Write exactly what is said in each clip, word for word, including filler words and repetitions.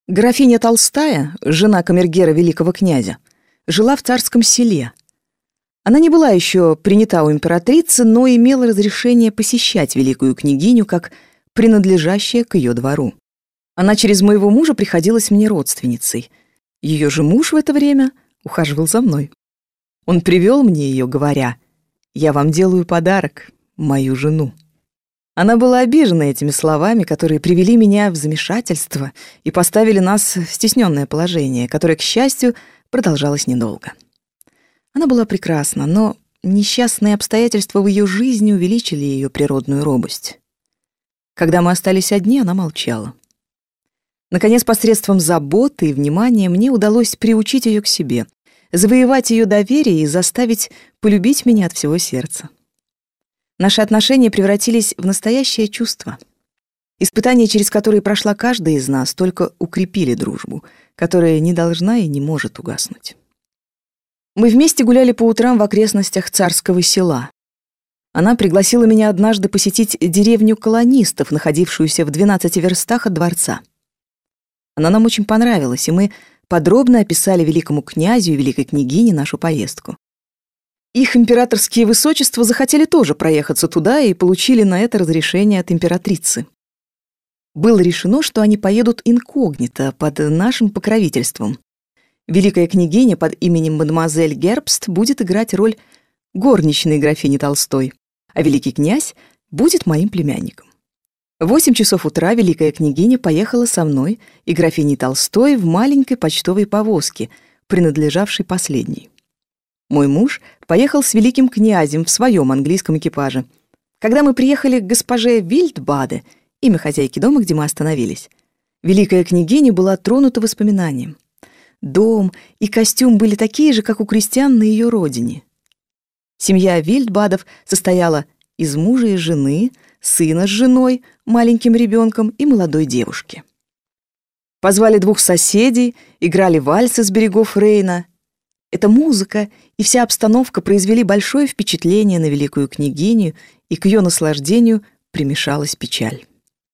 Графиня Толстая, жена камергера великого князя, жила в царском селе. Она не была еще принята у императрицы, но имела разрешение посещать великую княгиню как принадлежащая к ее двору. Она через моего мужа приходилась мне родственницей. Ее же муж в это время ухаживал за мной. Он привел мне ее, говоря: «Я вам делаю подарок, мою жену». Она была обижена этими словами, которые привели меня в замешательство и поставили нас в стесненное положение, которое, к счастью, продолжалось недолго. Она была прекрасна, но несчастные обстоятельства в ее жизни увеличили ее природную робость. Когда мы остались одни, она молчала. Наконец, посредством заботы и внимания мне удалось приучить ее к себе, завоевать ее доверие и заставить полюбить меня от всего сердца. Наши отношения превратились в настоящее чувство. Испытания, через которые прошла каждая из нас, только укрепили дружбу, которая не должна и не может угаснуть. Мы вместе гуляли по утрам в окрестностях царского села. Она пригласила меня однажды посетить деревню колонистов, находившуюся в двенадцати верстах от дворца. Она нам очень понравилась, и мы подробно описали великому князю и великой княгине нашу поездку. Их императорские высочества захотели тоже проехаться туда и получили на это разрешение от императрицы. Было решено, что они поедут инкогнито под нашим покровительством. Великая княгиня под именем мадемуазель Гербст будет играть роль горничной графини Толстой, а великий князь будет моим племянником. В восемь часов утра великая княгиня поехала со мной и графиней Толстой в маленькой почтовой повозке, принадлежавшей последней. Мой муж поехал с великим князем в своем английском экипаже. Когда мы приехали к госпоже Вильдбаде, имя хозяйки дома, где мы остановились, великая княгиня была тронута воспоминанием. Дом и костюм были такие же, как у крестьян на ее родине. Семья Вильдбадов состояла из мужа и жены, сына с женой, маленьким ребенком и молодой девушки. Позвали двух соседей, играли вальсы с берегов Рейна. Эта музыка и вся обстановка произвели большое впечатление на великую княгиню, и к ее наслаждению примешалась печаль.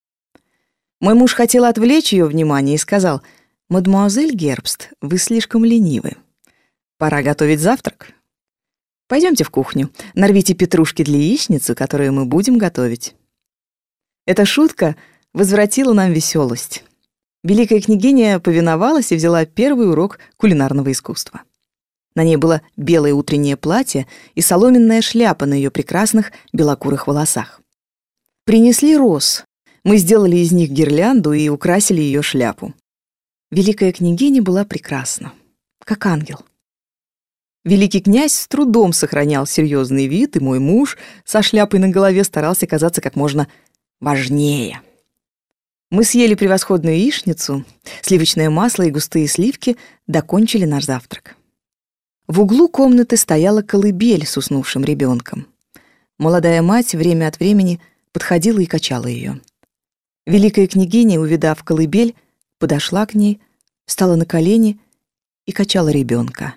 Мой муж хотел отвлечь ее внимание и сказал: «Мадемуазель Гербст, вы слишком ленивы. Пора готовить завтрак. Пойдемте в кухню, нарвите петрушки для яичницы, которую мы будем готовить». Эта шутка возвратила нам веселость. Великая княгиня повиновалась и взяла первый урок кулинарного искусства. На ней было белое утреннее платье и соломенная шляпа на ее прекрасных белокурых волосах. Принесли роз. Мы сделали из них гирлянду и украсили ее шляпу. Великая княгиня была прекрасна, как ангел. Великий князь с трудом сохранял серьезный вид, и мой муж со шляпой на голове старался казаться как можно важнее. Мы съели превосходную яичницу, сливочное масло и густые сливки докончили наш завтрак. В углу комнаты стояла колыбель с уснувшим ребенком. Молодая мать время от времени подходила и качала ее. Великая княгиня, увидав колыбель, подошла к ней, встала на колени и качала ребенка.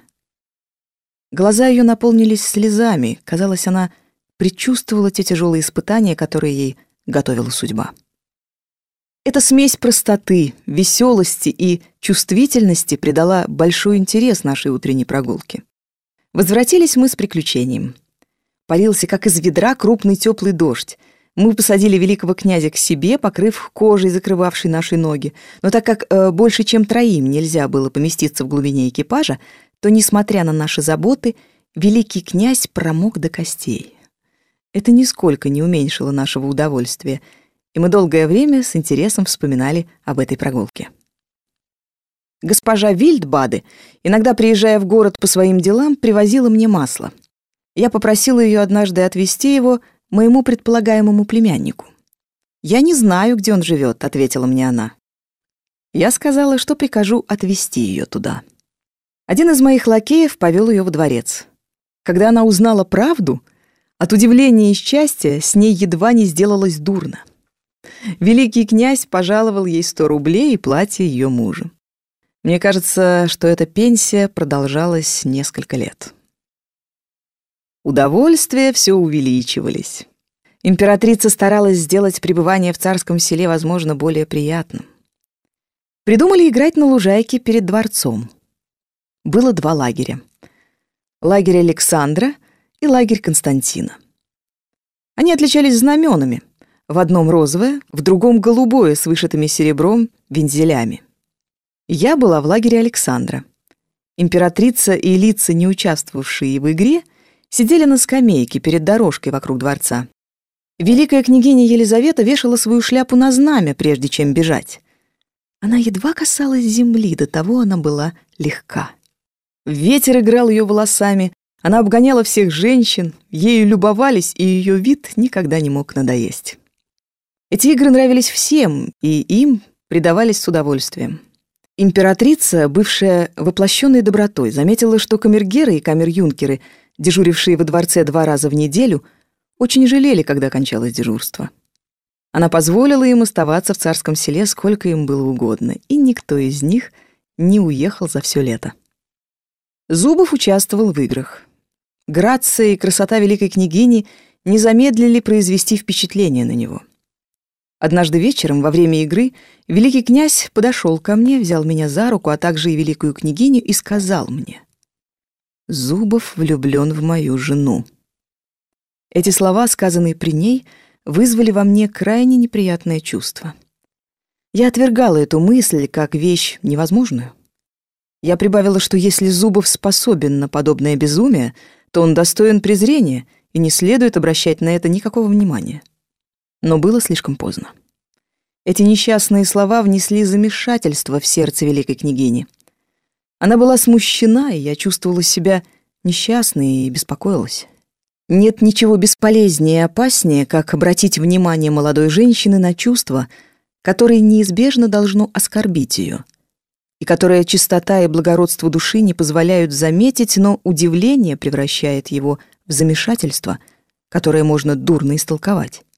Глаза ее наполнились слезами. Казалось, она предчувствовала те тяжелые испытания, которые ей готовила судьба. Эта смесь простоты, веселости и чувствительности придала большой интерес нашей утренней прогулке. Возвратились мы с приключением. Полился, как из ведра, крупный теплый дождь. Мы посадили великого князя к себе, покрыв кожей, закрывавшей наши ноги. Но так как э, больше, чем троим нельзя было поместиться в глубине экипажа, то, несмотря на наши заботы, великий князь промок до костей. Это нисколько не уменьшило нашего удовольствия, и мы долгое время с интересом вспоминали об этой прогулке. Госпожа Вильдбаде, иногда приезжая в город по своим делам, привозила мне масло. Я попросила ее однажды отвезти его моему предполагаемому племяннику. «Я не знаю, где он живет», — ответила мне она. Я сказала, что прикажу отвезти ее туда. Один из моих лакеев повел ее во дворец. Когда она узнала правду, от удивления и счастья с ней едва не сделалось дурно. Великий князь пожаловал ей сто рублей и платье ее мужа. Мне кажется, что эта пенсия продолжалась несколько лет. Удовольствия все увеличивались. Императрица старалась сделать пребывание в царском селе, возможно, более приятным. Придумали играть на лужайке перед дворцом. Было два лагеря. Лагерь Александра и лагерь Константина. Они отличались знаменами. В одном розовое, в другом голубое с вышитыми серебром вензелями. Я была в лагере Александра. Императрица и лица, не участвовавшие в игре, сидели на скамейке перед дорожкой вокруг дворца. Великая княгиня Елизавета вешала свою шляпу на знамя, прежде чем бежать. Она едва касалась земли, до того она была легка. Ветер играл ее волосами, она обгоняла всех женщин, ею любовались, и ее вид никогда не мог надоесть. Эти игры нравились всем, и им предавались с удовольствием. Императрица, бывшая воплощенной добротой, заметила, что камергеры и камер-юнкеры, дежурившие во дворце два раза в неделю, очень жалели, когда кончалось дежурство. Она позволила им оставаться в царском селе сколько им было угодно, и никто из них не уехал за все лето. Зубов участвовал в играх. Грация и красота великой княгини не замедлили произвести впечатление на него. Однажды вечером, во время игры, великий князь подошел ко мне, взял меня за руку, а также и великую княгиню, и сказал мне: «Зубов влюблен в мою жену». Эти слова, сказанные при ней, вызвали во мне крайне неприятное чувство. Я отвергала эту мысль как вещь невозможную. Я прибавила, что если Зубов способен на подобное безумие, то он достоин презрения, и не следует обращать на это никакого внимания. Но было слишком поздно. Эти несчастные слова внесли замешательство в сердце великой княгини. Она была смущена, и я чувствовала себя несчастной и беспокоилась. Нет ничего бесполезнее и опаснее, как обратить внимание молодой женщины на чувство, которое неизбежно должно оскорбить ее, и которое чистота и благородство души не позволяют заметить, но удивление превращает его в замешательство, которое можно дурно истолковать.